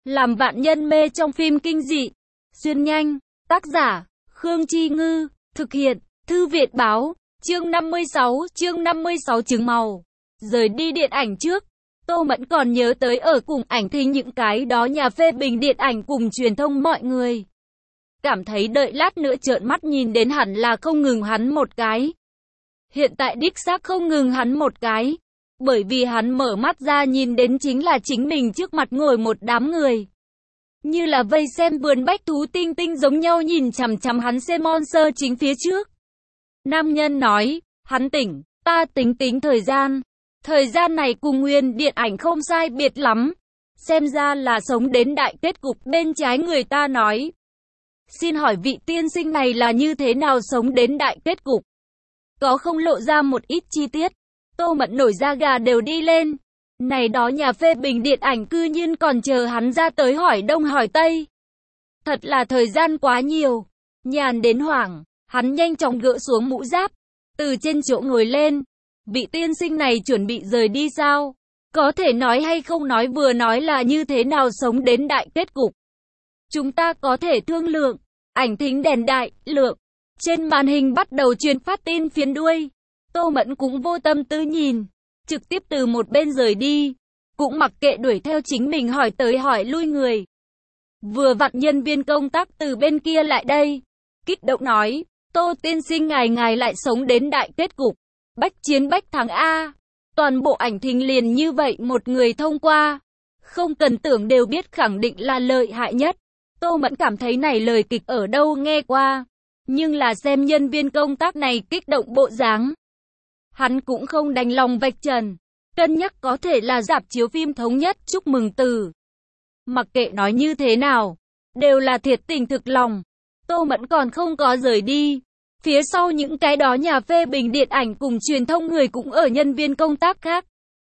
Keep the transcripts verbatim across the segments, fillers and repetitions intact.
Làm vạn nhân mê trong phim kinh dị. Xuyên nhanh. Tác giả, Khương Chi Ngư. Thực hiện, Thư Việt Báo. Chương năm mươi sáu, chương năm mươi sáu trứng màu. Rời đi điện ảnh trước, Tô Mẫn còn nhớ tới ở cùng ảnh thính những cái đó nhà phê bình điện ảnh cùng truyền thông mọi người. Cảm thấy đợi lát nữa trợn mắt nhìn đến hẳn là không ngừng hắn một cái. Hiện tại đích xác không ngừng hắn một cái. Bởi vì hắn mở mắt ra nhìn đến chính là chính mình trước mặt ngồi một đám người. Như là vây xem vườn bách thú tinh tinh giống nhau nhìn chằm chằm hắn xem monster chính phía trước. Nam nhân nói, hắn tỉnh, ta tính tính thời gian. Thời gian này cùng nguyên điện ảnh không sai biệt lắm. Xem ra là sống đến đại kết cục bên trái người ta nói. Xin hỏi vị tiên sinh này là như thế nào sống đến đại kết cục? Có không lộ ra một ít chi tiết? Tô Mẫn nổi da gà đều đi lên. Này đó nhà phê bình điện ảnh cư nhiên còn chờ hắn ra tới hỏi đông hỏi tây. Thật là thời gian quá nhiều. Nhàn đến hoảng, hắn nhanh chóng gỡ xuống mũ giáp. Từ trên chỗ ngồi lên. Vị tiên sinh này chuẩn bị rời đi sao? Có thể nói hay không nói vừa nói là như thế nào sống đến đại kết cục. Chúng ta có thể thương lượng. Ảnh thính đèn đại, lượng. Trên màn hình bắt đầu truyền phát tin phiến đuôi. Tô Mẫn cũng vô tâm tư nhìn. Trực tiếp từ một bên rời đi. Cũng mặc kệ đuổi theo chính mình hỏi tới hỏi lui người. Vừa vặn nhân viên công tác từ bên kia lại đây. Kích động nói. Tô tiên sinh ngài ngài lại sống đến đại kết cục. Bách chiến bách thắng A. Toàn bộ ảnh thính liền như vậy một người thông qua. Không cần tưởng đều biết khẳng định là lợi hại nhất. Tô Mẫn cảm thấy này lời kịch ở đâu nghe qua. Nhưng là xem nhân viên công tác này kích động bộ dáng. Hắn cũng không đành lòng vạch trần. Cân nhắc có thể là rạp chiếu phim thống nhất chúc mừng từ. Mặc kệ nói như thế nào. Đều là thiệt tình thực lòng. Tô Mẫn còn không có rời đi. Phía sau những cái đó nhà phê bình điện ảnh cùng truyền thông người cũng ở nhân viên công tác khác.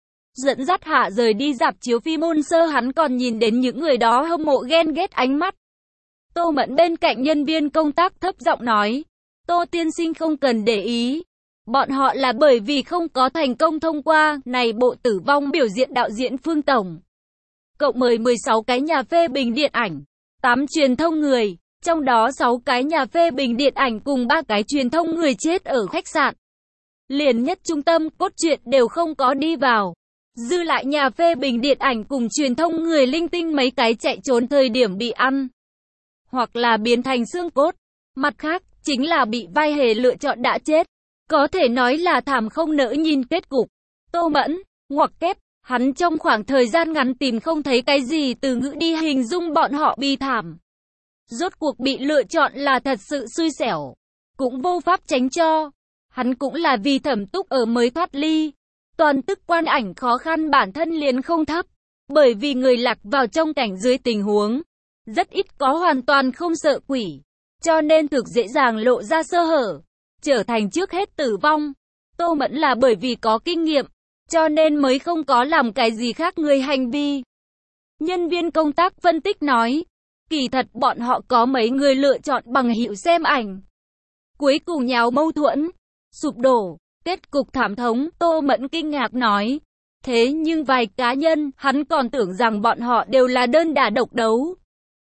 Dẫn dắt hạ rời đi rạp chiếu phim môn sơ hắn còn nhìn đến những người đó hâm mộ ghen ghét ánh mắt. Tô Mẫn bên cạnh nhân viên công tác thấp giọng nói. Tô tiên sinh không cần để ý. Bọn họ là bởi vì không có thành công thông qua này bộ tử vong biểu diễn đạo diễn Phương Tổng. Cộng mời mười sáu cái nhà phê bình điện ảnh, tám truyền thông người. Trong đó sáu cái nhà phê bình điện ảnh cùng ba cái truyền thông người chết ở khách sạn. Liền nhất trung tâm cốt truyện đều không có đi vào. Dư lại nhà phê bình điện ảnh cùng truyền thông người linh tinh mấy cái chạy trốn thời điểm bị ăn. Hoặc là biến thành xương cốt. Mặt khác, chính là bị vai hề lựa chọn đã chết. Có thể nói là thảm không nỡ nhìn kết cục. Tô Mẫn, ngoặc kép, hắn trong khoảng thời gian ngắn tìm không thấy cái gì từ ngữ đi hình dung bọn họ bi thảm. Rốt cuộc bị lựa chọn là thật sự xui xẻo. Cũng vô pháp tránh cho. Hắn cũng là vì Thẩm Túc ở mới thoát ly. Toàn tức quan ảnh khó khăn bản thân liền không thấp. Bởi vì người lạc vào trong cảnh dưới tình huống. Rất ít có hoàn toàn không sợ quỷ. Cho nên thực dễ dàng lộ ra sơ hở. Trở thành trước hết tử vong. Tô Mẫn là bởi vì có kinh nghiệm. Cho nên mới không có làm cái gì khác người hành vi. Nhân viên công tác phân tích nói. Kỳ thật bọn họ có mấy người lựa chọn bằng hữu xem ảnh. Cuối cùng nháo mâu thuẫn, sụp đổ, kết cục thảm thống, Tô Mẫn kinh ngạc nói. Thế nhưng vài cá nhân, hắn còn tưởng rằng bọn họ đều là đơn đả độc đấu.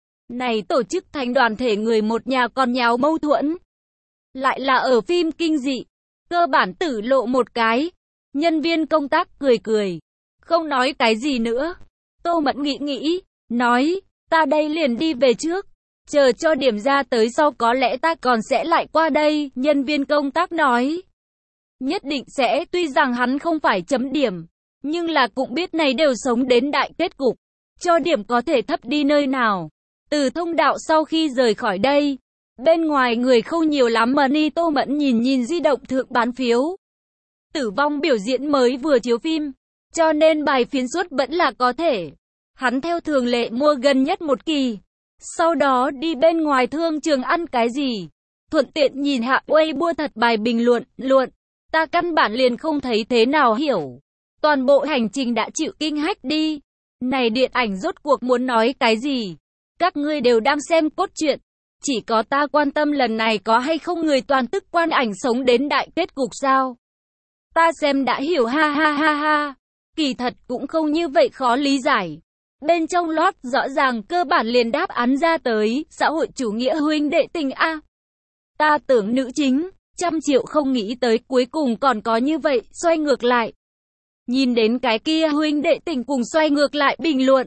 Này tổ chức thành đoàn thể người một nhà còn nháo mâu thuẫn. Lại là ở phim kinh dị, cơ bản tử lộ một cái. Nhân viên công tác cười cười, không nói cái gì nữa. Tô Mẫn nghĩ nghĩ, nói. Ta đây liền đi về trước. Chờ cho điểm ra tới sau có lẽ ta còn sẽ lại qua đây. Nhân viên công tác nói. Nhất định sẽ, tuy rằng hắn không phải chấm điểm. Nhưng là cũng biết này đều sống đến đại kết cục. Cho điểm có thể thấp đi nơi nào. Từ thông đạo sau khi rời khỏi đây. Bên ngoài người không nhiều lắm mà ni Tô Mẫn nhìn nhìn di động thượng bán phiếu. Tử vong biểu diễn mới vừa chiếu phim. Cho nên bài phiến suất vẫn là có thể. Hắn theo thường lệ mua gần nhất một kỳ. Sau đó đi bên ngoài thương trường ăn cái gì. Thuận tiện nhìn hạ Weibo thật bài bình luận, luận. Ta căn bản liền không thấy thế nào hiểu. Toàn bộ hành trình đã chịu kinh hách đi. Này điện ảnh rốt cuộc muốn nói cái gì? Các ngươi đều đang xem cốt truyện. Chỉ có ta quan tâm lần này có hay không người toàn tức quan ảnh sống đến đại kết cục sao? Ta xem đã hiểu ha ha ha ha. Kỳ thật cũng không như vậy khó lý giải. Bên trong loát rõ ràng cơ bản liền đáp án ra tới, xã hội chủ nghĩa huynh đệ tình a. Ta tưởng nữ chính, trăm triệu không nghĩ tới cuối cùng còn có như vậy, xoay ngược lại. Nhìn đến cái kia huynh đệ tình cùng xoay ngược lại bình luận.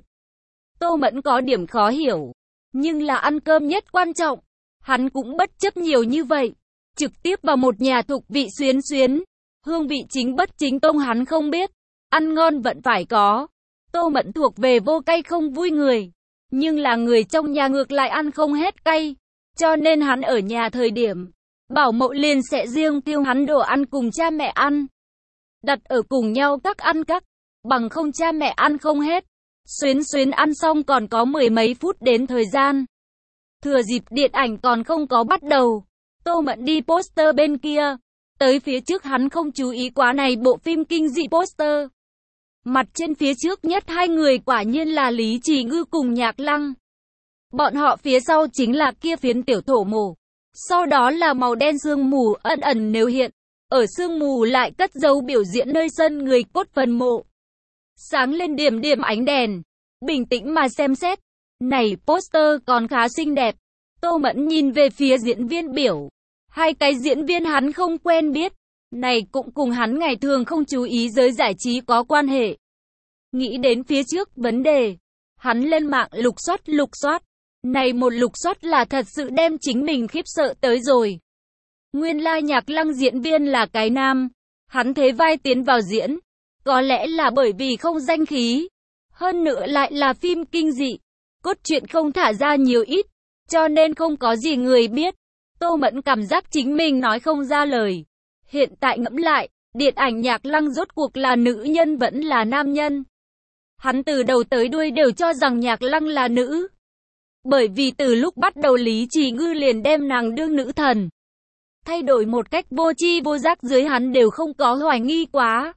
Tô Mẫn có điểm khó hiểu, nhưng là ăn cơm nhất quan trọng. Hắn cũng bất chấp nhiều như vậy, trực tiếp vào một nhà thục vị xuyến xuyến. Hương vị chính bất chính tông hắn không biết, ăn ngon vẫn phải có. Tô Mẫn thuộc về vô cay không vui người, nhưng là người trong nhà ngược lại ăn không hết cay. Cho nên hắn ở nhà thời điểm, bảo mẫu liền sẽ riêng tiêu hắn đồ ăn cùng cha mẹ ăn. Đặt ở cùng nhau các ăn các, bằng không cha mẹ ăn không hết. Xuyến xuyến ăn xong còn có mười mấy phút đến thời gian. Thừa dịp điện ảnh còn không có bắt đầu, Tô Mẫn đi poster bên kia. Tới phía trước hắn không chú ý quá này bộ phim kinh dị poster. Mặt trên phía trước nhất hai người quả nhiên là Lý Trì Ngư cùng Nhạc Lăng. Bọn họ phía sau chính là kia phiến tiểu thổ mổ. Sau đó là màu đen sương mù ẩn ẩn nếu hiện. Ở sương mù lại cất dấu biểu diễn nơi sân người cốt phần mộ. Sáng lên điểm điểm ánh đèn. Bình tĩnh mà xem xét. Này poster còn khá xinh đẹp. Tô Mẫn nhìn về phía diễn viên biểu. Hai cái diễn viên hắn không quen biết. Này cũng cùng hắn ngày thường không chú ý giới giải trí có quan hệ. Nghĩ đến phía trước vấn đề. Hắn lên mạng lục soát lục soát. Này một lục soát là thật sự đem chính mình khiếp sợ tới rồi. Nguyên lai Nhạc Lăng diễn viên là cái nam. Hắn thế vai tiến vào diễn. Có lẽ là bởi vì không danh khí. Hơn nữa lại là phim kinh dị. Cốt truyện không thả ra nhiều ít. Cho nên không có gì người biết. Tô Mẫn cảm giác chính mình nói không ra lời. Hiện tại ngẫm lại, điện ảnh Nhạc Lăng rốt cuộc là nữ nhân vẫn là nam nhân. Hắn từ đầu tới đuôi đều cho rằng Nhạc Lăng là nữ. Bởi vì từ lúc bắt đầu Lý Trì Ngư liền đem nàng đương nữ thần. Thay đổi một cách vô tri vô giác dưới hắn đều không có hoài nghi quá.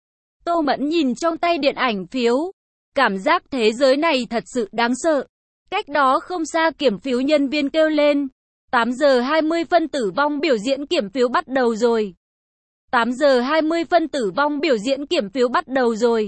Tô Mẫn nhìn trong tay điện ảnh phiếu. Cảm giác thế giới này thật sự đáng sợ. Cách đó không xa kiểm phiếu nhân viên kêu lên. tám giờ hai mươi phân tử vong biểu diễn kiểm phiếu bắt đầu rồi. tám giờ hai mươi phân tử vong biểu diễn kiểm phiếu bắt đầu rồi.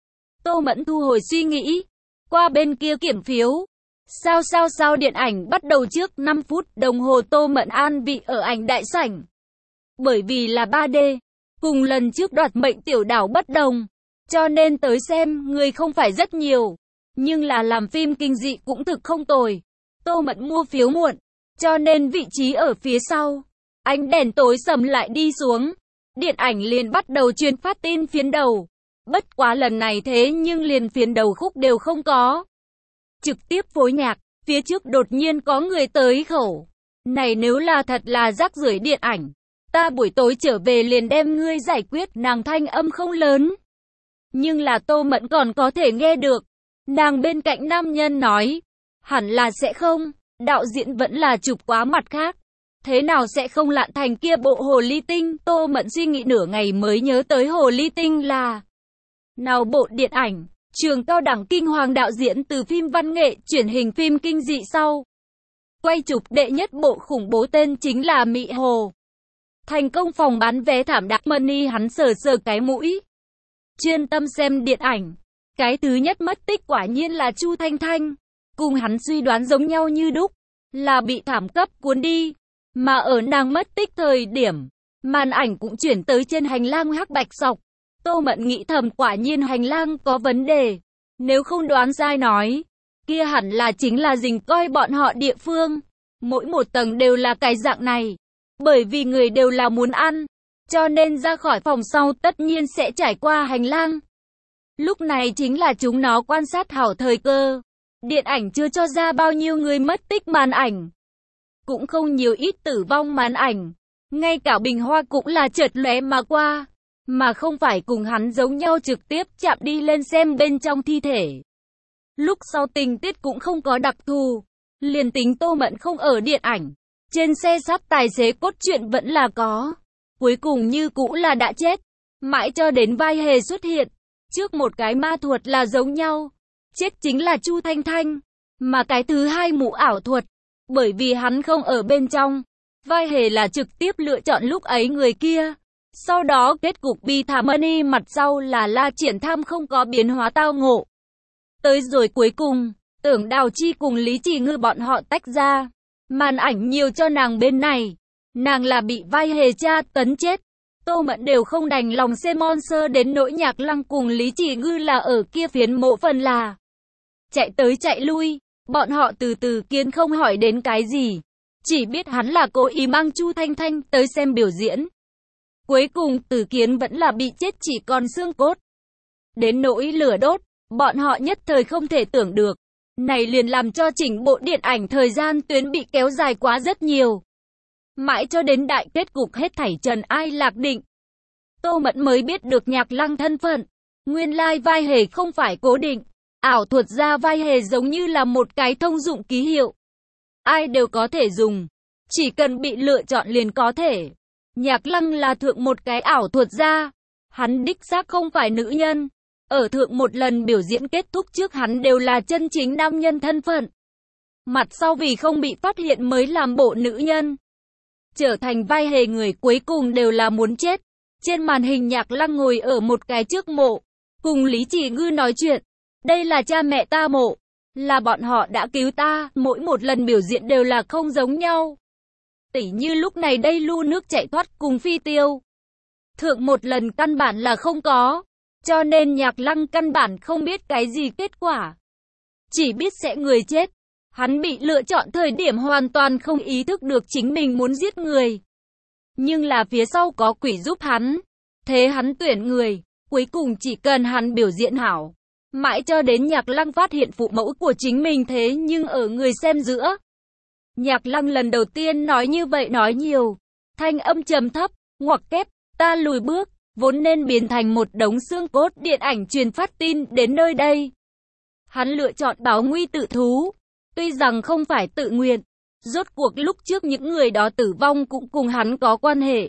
Tô Mẫn thu hồi suy nghĩ. Qua bên kia kiểm phiếu. Sao sao sao điện ảnh bắt đầu trước năm phút đồng hồ Tô Mẫn an vị ở ảnh đại sảnh. Bởi vì là ba D. Cùng lần trước đoạt mệnh tiểu đảo bất đồng. Cho nên tới xem người không phải rất nhiều. Nhưng là làm phim kinh dị cũng thực không tồi. Tô Mẫn mua phiếu muộn. Cho nên vị trí ở phía sau. Ánh đèn tối sầm lại đi xuống. Điện ảnh liền bắt đầu truyền phát tin phiến đầu. Bất quá lần này thế nhưng liền phiến đầu khúc đều không có. Trực tiếp phối nhạc. Phía trước đột nhiên có người tới khẩu. Này nếu là thật là rác rưởi điện ảnh. Ta buổi tối trở về liền đem ngươi giải quyết. Nàng thanh âm không lớn. Nhưng là Tô Mẫn còn có thể nghe được. Nàng bên cạnh nam nhân nói. Hẳn là sẽ không. Đạo diễn vẫn là chụp quá mặt khác. Thế nào sẽ không lạn thành kia bộ Hồ Ly Tinh. Tô Mẫn suy nghĩ nửa ngày mới nhớ tới Hồ Ly Tinh là nào bộ điện ảnh. Trường cao đẳng kinh hoàng đạo diễn từ phim văn nghệ chuyển hình phim kinh dị sau. Quay chụp đệ nhất bộ khủng bố tên chính là Mị Hồ. Thành công phòng bán vé thảm đạm money hắn sờ sờ cái mũi. Chuyên tâm xem điện ảnh. Cái thứ nhất mất tích quả nhiên là Chu Thanh Thanh. Cùng hắn suy đoán giống nhau như đúc. Là bị thảm cấp cuốn đi. Mà ở nàng mất tích thời điểm. Màn ảnh cũng chuyển tới trên hành lang hắc bạch sọc. Tô Mẫn nghĩ thầm quả nhiên hành lang có vấn đề. Nếu không đoán sai nói. Kia hẳn là chính là dình coi bọn họ địa phương. Mỗi một tầng đều là cái dạng này. Bởi vì người đều là muốn ăn. Cho nên ra khỏi phòng sau tất nhiên sẽ trải qua hành lang. Lúc này chính là chúng nó quan sát hảo thời cơ. Điện ảnh chưa cho ra bao nhiêu người mất tích màn ảnh. Cũng không nhiều ít tử vong màn ảnh. Ngay cả bình hoa cũng là chợt lóe mà qua. Mà không phải cùng hắn giống nhau trực tiếp chạm đi lên xem bên trong thi thể. Lúc sau tình tiết cũng không có đặc thù. Liền tính Tô Mẫn không ở điện ảnh. Trên xe sắp tài xế cốt truyện vẫn là có. Cuối cùng như cũ là đã chết. Mãi cho đến vai hề xuất hiện. Trước một cái ma thuật là giống nhau. Chết chính là Chu Thanh Thanh. Mà cái thứ hai mụ ảo thuật. Bởi vì hắn không ở bên trong. Vai hề là trực tiếp lựa chọn lúc ấy người kia. Sau đó kết cục bi thảm money mặt sau là La Triển Tham không có biến hóa tao ngộ. Tới rồi cuối cùng, Tưởng Đào Chi cùng Lý Chỉ Ngư bọn họ tách ra. Màn ảnh nhiều cho nàng bên này. Nàng là bị vai hề tra tấn chết. Tô Mẫn đều không đành lòng xem monster đến nỗi Nhạc Lăng cùng Lý Chỉ Ngư là ở kia phiến mộ phần là. Chạy tới chạy lui, bọn họ từ từ Kiến không hỏi đến cái gì. Chỉ biết hắn là cố ý mang Chu Thanh Thanh tới xem biểu diễn. Cuối cùng Từ Kiến vẫn là bị chết chỉ còn xương cốt. Đến nỗi lửa đốt, bọn họ nhất thời không thể tưởng được. Này liền làm cho chỉnh bộ điện ảnh thời gian tuyến bị kéo dài quá rất nhiều. Mãi cho đến đại kết cục hết thảy trần ai lạc định. Tô Mẫn mới biết được Nhạc Lăng thân phận. Nguyên lai vai hề không phải cố định. Ảo thuật ra vai hề giống như là một cái thông dụng ký hiệu. Ai đều có thể dùng. Chỉ cần bị lựa chọn liền có thể. Nhạc Lăng là thượng một cái ảo thuật ra. Hắn đích xác không phải nữ nhân. Ở thượng một lần biểu diễn kết thúc trước hắn đều là chân chính nam nhân thân phận. Mặt sau vì không bị phát hiện mới làm bộ nữ nhân. Trở thành vai hề người cuối cùng đều là muốn chết. Trên màn hình Nhạc Lăng ngồi ở một cái trước mộ. Cùng Lý Chỉ Ngư nói chuyện. Đây là cha mẹ ta mộ. Là bọn họ đã cứu ta. Mỗi một lần biểu diễn đều là không giống nhau. Tỉ như lúc này đây lu nước chạy thoát cùng Phi Tiêu. Thượng một lần căn bản là không có. Cho nên Nhạc Lăng căn bản không biết cái gì kết quả. Chỉ biết sẽ người chết. Hắn bị lựa chọn thời điểm hoàn toàn không ý thức được chính mình muốn giết người. Nhưng là phía sau có quỷ giúp hắn. Thế hắn tuyển người. Cuối cùng chỉ cần hắn biểu diễn hảo. Mãi cho đến Nhạc Lăng phát hiện phụ mẫu của chính mình thế nhưng ở người xem giữa. Nhạc Lăng lần đầu tiên nói như vậy nói nhiều. Thanh âm trầm thấp, ngoặc kép, ta lùi bước. Vốn nên biến thành một đống xương cốt điện ảnh truyền phát tin đến nơi đây. Hắn lựa chọn báo nguy tự thú. Tuy rằng không phải tự nguyện. Rốt cuộc lúc trước những người đó tử vong cũng cùng hắn có quan hệ.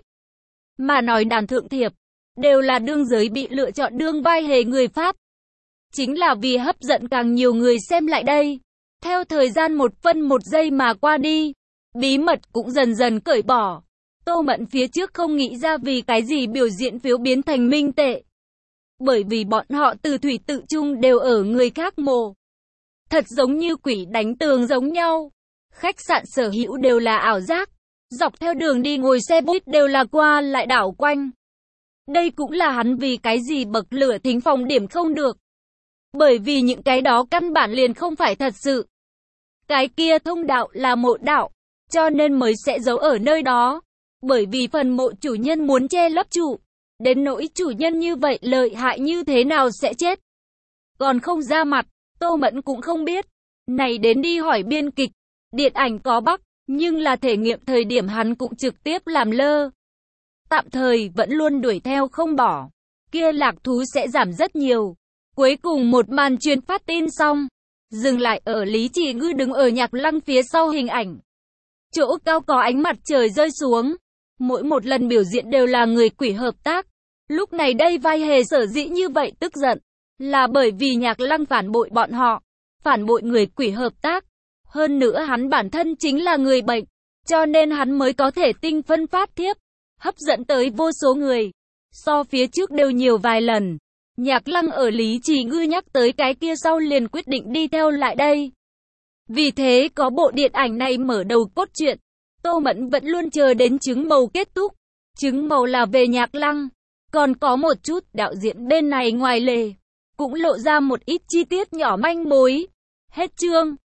Mà nói đàn thượng thiệp. Đều là đương giới bị lựa chọn đương vai hề người Pháp. Chính là vì hấp dẫn càng nhiều người xem lại đây. Theo thời gian một phân một giây mà qua đi. Bí mật cũng dần dần cởi bỏ. Tô Mẫn phía trước không nghĩ ra vì cái gì biểu diễn phiếu biến thành minh tệ. Bởi vì bọn họ từ thủy tự chung đều ở người khác mồ. Thật giống như quỷ đánh tường giống nhau. Khách sạn sở hữu đều là ảo giác. Dọc theo đường đi ngồi xe buýt đều là qua lại đảo quanh. Đây cũng là hắn vì cái gì bậc lửa thính phòng điểm không được. Bởi vì những cái đó căn bản liền không phải thật sự. Cái kia thông đạo là mộ đạo. Cho nên mới sẽ giấu ở nơi đó. Bởi vì phần mộ chủ nhân muốn che lấp trụ. Đến nỗi chủ nhân như vậy lợi hại như thế nào sẽ chết. Còn không ra mặt, Tô Mẫn cũng không biết. Này đến đi hỏi biên kịch. Điện ảnh có bắc, nhưng là thể nghiệm thời điểm hắn cũng trực tiếp làm lơ. Tạm thời vẫn luôn đuổi theo không bỏ. Kia lạc thú sẽ giảm rất nhiều. Cuối cùng một màn truyền phát tin xong. Dừng lại ở Lý Chỉ Ngư đứng ở Nhạc Lăng phía sau hình ảnh. Chỗ cao có ánh mặt trời rơi xuống. Mỗi một lần biểu diễn đều là người quỷ hợp tác. Lúc này đây vai hề sở dĩ như vậy tức giận. Là bởi vì Nhạc Lăng phản bội bọn họ. Phản bội người quỷ hợp tác. Hơn nữa hắn bản thân chính là người bệnh. Cho nên hắn mới có thể tinh phân phát thiếp. Hấp dẫn tới vô số người. So phía trước đều nhiều vài lần. Nhạc Lăng ở Lý Chỉ Ngư nhắc tới cái kia sau liền quyết định đi theo lại đây. Vì thế có bộ điện ảnh này mở đầu cốt truyện. Tô Mẫn vẫn luôn chờ đến trứng màu kết thúc. Trứng màu là về Nhạc Lăng. Còn có một chút đạo diễn bên này ngoài lề. Cũng lộ ra một ít chi tiết nhỏ manh mối. Hết chương.